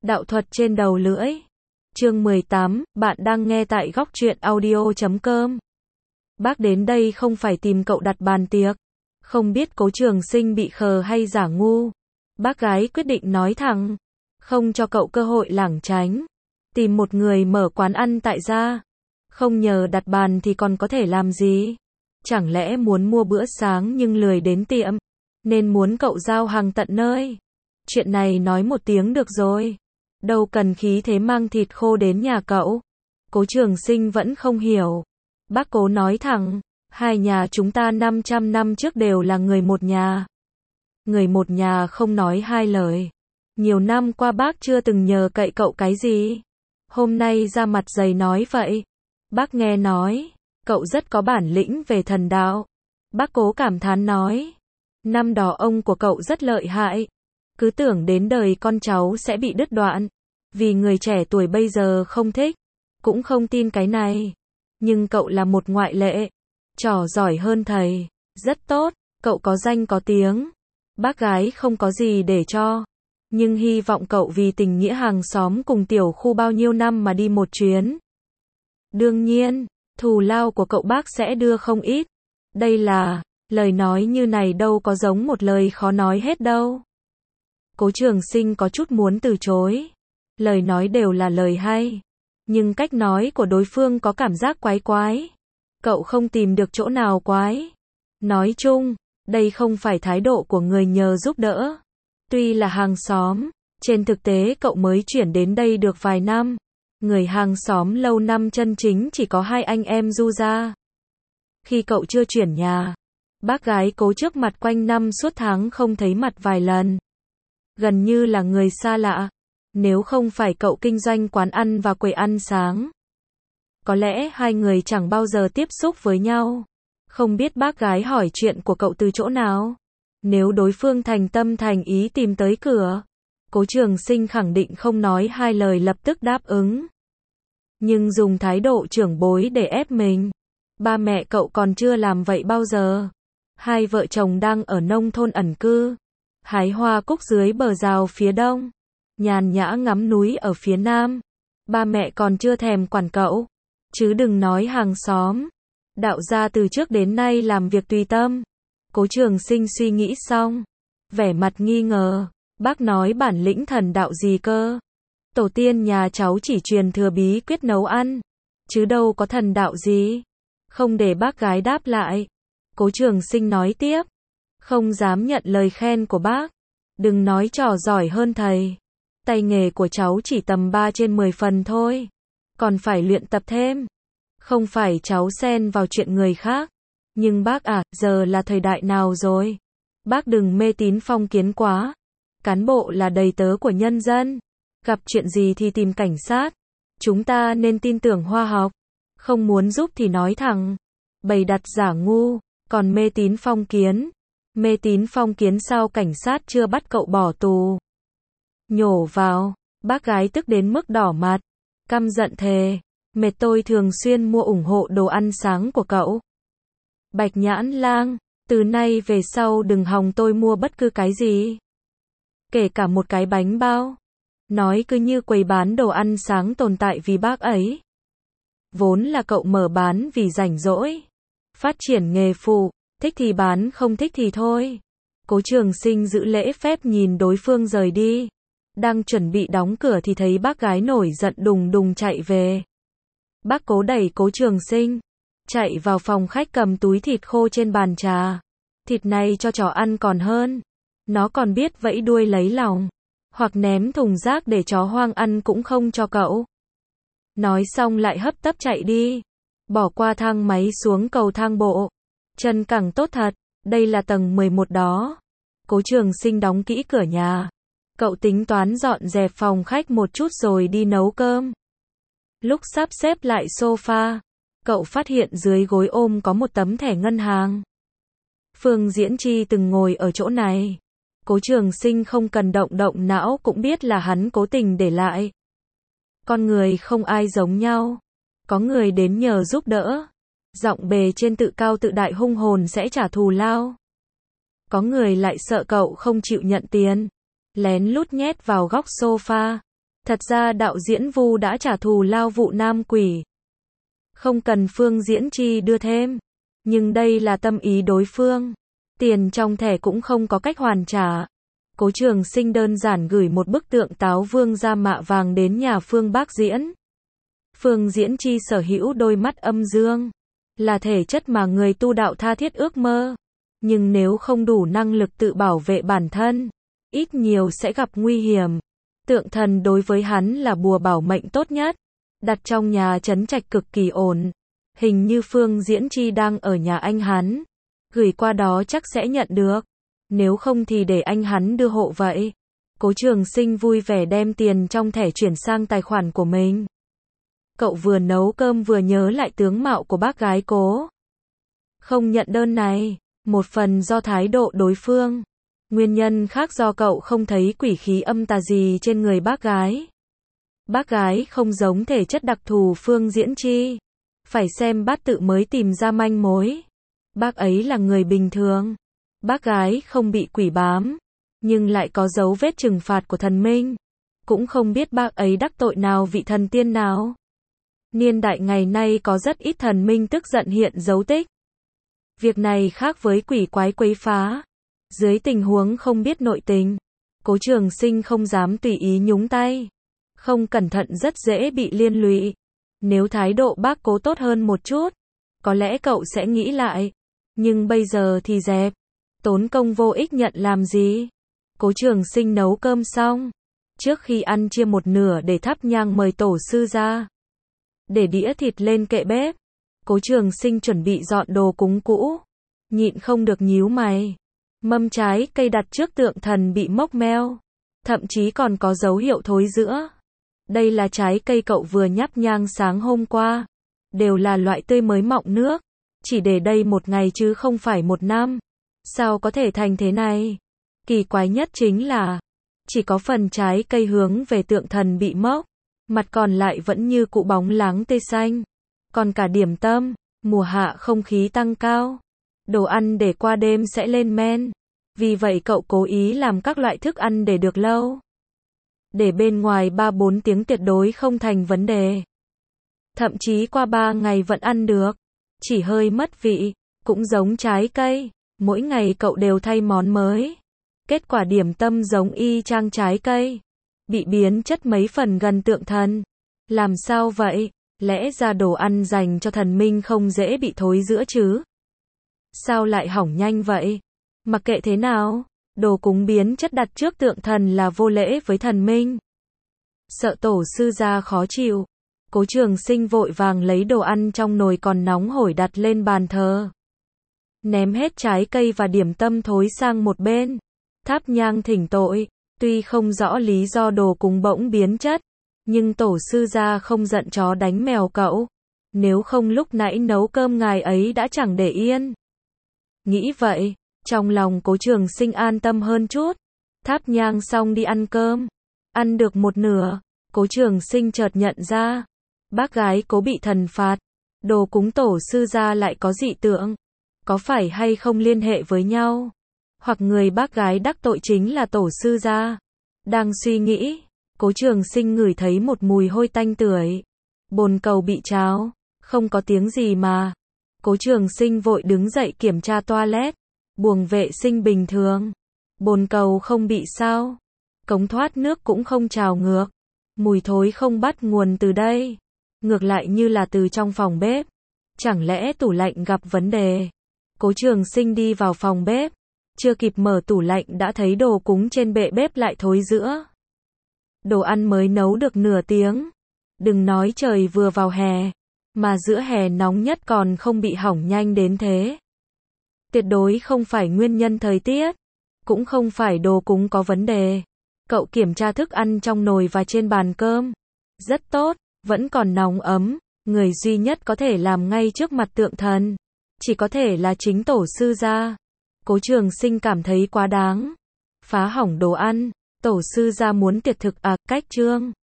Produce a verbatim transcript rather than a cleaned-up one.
Đạo thuật trên đầu lưỡi. Chương mười tám, bạn đang nghe tại góc truyện audio chấm com. Bác đến đây không phải tìm cậu đặt bàn tiệc. Không biết Cố Trường Sinh bị khờ hay giả ngu. Bác gái quyết định nói thẳng. Không cho cậu cơ hội lảng tránh. Tìm một người mở quán ăn tại gia. Không nhờ đặt bàn thì còn có thể làm gì? Chẳng lẽ muốn mua bữa sáng nhưng lười đến tiệm, nên muốn cậu giao hàng tận nơi. Chuyện này nói một tiếng được rồi. Đâu cần khí thế mang thịt khô đến nhà cậu. Cố Trường Sinh vẫn không hiểu. Bác Cố nói thẳng, hai nhà chúng ta năm trăm năm trước đều là người một nhà. Người một nhà không nói hai lời. Nhiều năm qua bác chưa từng nhờ cậy cậu cái gì. Hôm nay ra mặt dày nói vậy. Bác nghe nói, cậu rất có bản lĩnh về thần đạo. Bác Cố cảm thán nói, năm đó ông của cậu rất lợi hại. Cứ tưởng đến đời con cháu sẽ bị đứt đoạn. Vì người trẻ tuổi bây giờ không thích, cũng không tin cái này. Nhưng cậu là một ngoại lệ. Trò giỏi hơn thầy. Rất tốt, cậu có danh có tiếng. Bác gái không có gì để cho. Nhưng hy vọng cậu vì tình nghĩa hàng xóm cùng tiểu khu bao nhiêu năm mà đi một chuyến. Đương nhiên, thù lao của cậu bác sẽ đưa không ít. Đây là, lời nói như này đâu có giống một lời khó nói hết đâu. Cố Trường Sinh có chút muốn từ chối. Lời nói đều là lời hay. Nhưng cách nói của đối phương có cảm giác quái quái. Cậu không tìm được chỗ nào quái. Nói chung, đây không phải thái độ của người nhờ giúp đỡ. Tuy là hàng xóm, trên thực tế cậu mới chuyển đến đây được vài năm. Người hàng xóm lâu năm chân chính chỉ có hai anh em Du gia. Khi cậu chưa chuyển nhà, bác gái Cố trước mặt quanh năm suốt tháng không thấy mặt vài lần. Gần như là người xa lạ. Nếu không phải cậu kinh doanh quán ăn và quầy ăn sáng, có lẽ hai người chẳng bao giờ tiếp xúc với nhau. Không biết bác gái hỏi chuyện của cậu từ chỗ nào. Nếu đối phương thành tâm thành ý tìm tới cửa, Cố Trường Sinh khẳng định không nói hai lời lập tức đáp ứng. Nhưng dùng thái độ trưởng bối để ép mình, ba mẹ cậu còn chưa làm vậy bao giờ. Hai vợ chồng đang ở nông thôn ẩn cư, hái hoa cúc dưới bờ rào phía đông, nhàn nhã ngắm núi ở phía nam. Ba mẹ còn chưa thèm quản cậu, chứ đừng nói hàng xóm. Đạo gia từ trước đến nay làm việc tùy tâm. Cố Trường Sinh suy nghĩ xong, vẻ mặt nghi ngờ. Bác nói bản lĩnh thần đạo gì cơ? Tổ tiên nhà cháu chỉ truyền thừa bí quyết nấu ăn, chứ đâu có thần đạo gì. Không để bác gái đáp lại, Cố Trường Sinh nói tiếp, không dám nhận lời khen của bác. Đừng nói trò giỏi hơn thầy. Tay nghề của cháu chỉ tầm ba trên mười phần thôi. Còn phải luyện tập thêm. Không phải cháu xen vào chuyện người khác. Nhưng bác à, giờ là thời đại nào rồi? Bác đừng mê tín phong kiến quá. Cán bộ là đầy tớ của nhân dân. Gặp chuyện gì thì tìm cảnh sát. Chúng ta nên tin tưởng khoa học. Không muốn giúp thì nói thẳng. Bày đặt giả ngu. Còn mê tín phong kiến. Mê tín phong kiến sao cảnh sát chưa bắt cậu bỏ tù? Nhổ vào. Bác gái tức đến mức đỏ mặt. Căm giận thề. Mệt tôi thường xuyên mua ủng hộ đồ ăn sáng của cậu. Bạch Nhãn Lang, từ nay về sau đừng hòng tôi mua bất cứ cái gì. Kể cả một cái bánh bao. Nói cứ như quầy bán đồ ăn sáng tồn tại vì bác ấy. Vốn là cậu mở bán vì rảnh rỗi. Phát triển nghề phụ, thích thì bán không thích thì thôi. Cố Trường Sinh giữ lễ phép nhìn đối phương rời đi. Đang chuẩn bị đóng cửa thì thấy bác gái nổi giận đùng đùng chạy về. Bác Cố đẩy Cố Trường Sinh, chạy vào phòng khách cầm túi thịt khô trên bàn trà. Thịt này cho chó ăn còn hơn. Nó còn biết vẫy đuôi lấy lòng. Hoặc ném thùng rác để chó hoang ăn cũng không cho cậu. Nói xong lại hấp tấp chạy đi. Bỏ qua thang máy xuống cầu thang bộ. Chân cẳng tốt thật, đây là tầng mười một đó. Cố Trường Sinh đóng kỹ cửa nhà. Cậu tính toán dọn dẹp phòng khách một chút rồi đi nấu cơm. Lúc sắp xếp lại sofa, cậu phát hiện dưới gối ôm có một tấm thẻ ngân hàng. Phương Diễn Chi từng ngồi ở chỗ này. Cố Trường Sinh không cần động động não cũng biết là hắn cố tình để lại. Con người không ai giống nhau. Có người đến nhờ giúp đỡ. Giọng bề trên tự cao tự đại hung hồn sẽ trả thù lao. Có người lại sợ cậu không chịu nhận tiền. Lén lút nhét vào góc sofa. Thật ra đạo diễn Vu đã trả thù lao vụ nam quỷ. Không cần Phương Diễn Chi đưa thêm. Nhưng đây là tâm ý đối phương. Tiền trong thẻ cũng không có cách hoàn trả. Cố Trường Sinh đơn giản gửi một bức tượng Táo Vương da mạ vàng đến nhà Phương Bác Diễn. Phương Diễn Chi sở hữu đôi mắt âm dương. Là thể chất mà người tu đạo tha thiết ước mơ. Nhưng nếu không đủ năng lực tự bảo vệ bản thân, ít nhiều sẽ gặp nguy hiểm. Tượng thần đối với hắn là bùa bảo mệnh tốt nhất. Đặt trong nhà trấn trạch cực kỳ ổn. Hình như Phương Diễn Chi đang ở nhà anh hắn. Gửi qua đó chắc sẽ nhận được. Nếu không thì để anh hắn đưa hộ vậy. Cố Trường Sinh vui vẻ đem tiền trong thẻ chuyển sang tài khoản của mình. Cậu vừa nấu cơm vừa nhớ lại tướng mạo của bác gái Cố. Không nhận đơn này. Một phần do thái độ đối phương. Nguyên nhân khác do cậu không thấy quỷ khí âm tà gì trên người bác gái. Bác gái không giống thể chất đặc thù Phương Diễn Chi. Phải xem bát tự mới tìm ra manh mối. Bác ấy là người bình thường. Bác gái không bị quỷ bám. Nhưng lại có dấu vết trừng phạt của thần minh. Cũng không biết bác ấy đắc tội nào vị thần tiên nào. Niên đại ngày nay có rất ít thần minh tức giận hiện dấu tích. Việc này khác với quỷ quái quấy phá. Dưới tình huống không biết nội tình, Cố Trường Sinh không dám tùy ý nhúng tay. Không cẩn thận rất dễ bị liên lụy. Nếu thái độ bác Cố tốt hơn một chút, có lẽ cậu sẽ nghĩ lại. Nhưng bây giờ thì dẹp. Tốn công vô ích nhận làm gì. Cố Trường Sinh nấu cơm xong. Trước khi ăn chia một nửa để thắp nhang mời tổ sư ra. Để đĩa thịt lên kệ bếp. Cố Trường Sinh chuẩn bị dọn đồ cúng cũ. Nhịn không được nhíu mày. Mâm trái cây đặt trước tượng thần bị mốc meo. Thậm chí còn có dấu hiệu thối rữa. Đây là trái cây cậu vừa nhắp nhang sáng hôm qua. Đều là loại tươi mới mọng nước. Chỉ để đây một ngày chứ không phải một năm. Sao có thể thành thế này? Kỳ quái nhất chính là chỉ có phần trái cây hướng về tượng thần bị mốc. Mặt còn lại vẫn như cũ bóng láng tươi xanh. Còn cả điểm tâm, mùa hạ không khí tăng cao. Đồ ăn để qua đêm sẽ lên men. Vì vậy cậu cố ý làm các loại thức ăn để được lâu. Để bên ngoài ba bốn tiếng tuyệt đối không thành vấn đề. Thậm chí qua ba ngày vẫn ăn được. Chỉ hơi mất vị, cũng giống trái cây. Mỗi ngày cậu đều thay món mới. Kết quả điểm tâm giống y chang trái cây. Bị biến chất mấy phần gần tượng thần. Làm sao vậy? Lẽ ra đồ ăn dành cho thần minh không dễ bị thối rữa chứ? Sao lại hỏng nhanh vậy? Mặc kệ thế nào, đồ cúng biến chất đặt trước tượng thần là vô lễ với thần minh. Sợ tổ sư gia khó chịu. Cố Trường Sinh vội vàng lấy đồ ăn trong nồi còn nóng hổi đặt lên bàn thờ. Ném hết trái cây và điểm tâm thối sang một bên. Thắp nhang thỉnh tội. Tuy không rõ lý do đồ cúng bỗng biến chất. Nhưng tổ sư gia không giận chó đánh mèo cậu. Nếu không lúc nãy nấu cơm ngài ấy đã chẳng để yên. Nghĩ vậy, trong lòng Cố Trường Sinh an tâm hơn chút. Thắp nhang xong đi ăn cơm. Ăn được một nửa, Cố Trường Sinh chợt nhận ra. Bác gái Cố bị thần phạt. Đồ cúng tổ sư gia lại có dị tượng. Có phải hay không liên hệ với nhau? Hoặc người bác gái đắc tội chính là tổ sư gia? Đang suy nghĩ, Cố Trường Sinh ngửi thấy một mùi hôi tanh tưởi. Bồn cầu bị tráo, không có tiếng gì mà. Cố Trường Sinh vội đứng dậy kiểm tra toilet. Buồng vệ sinh bình thường. Bồn cầu không bị sao. Cống thoát nước cũng không trào ngược. Mùi thối không bắt nguồn từ đây. Ngược lại như là từ trong phòng bếp. Chẳng lẽ tủ lạnh gặp vấn đề? Cố Trường Sinh đi vào phòng bếp. Chưa kịp mở tủ lạnh đã thấy đồ cúng trên bệ bếp lại thối rữa. Đồ ăn mới nấu được nửa tiếng. Đừng nói trời vừa vào hè. Mà giữa hè nóng nhất còn không bị hỏng nhanh đến thế. Tuyệt đối không phải nguyên nhân thời tiết. Cũng không phải đồ cúng có vấn đề. Cậu kiểm tra thức ăn trong nồi và trên bàn cơm. Rất tốt, vẫn còn nóng ấm. Người duy nhất có thể làm ngay trước mặt tượng thần. Chỉ có thể là chính tổ sư gia. Cố Trường Sinh cảm thấy quá đáng. Phá hỏng đồ ăn. Tổ sư gia muốn tiệt thực à, cách chương.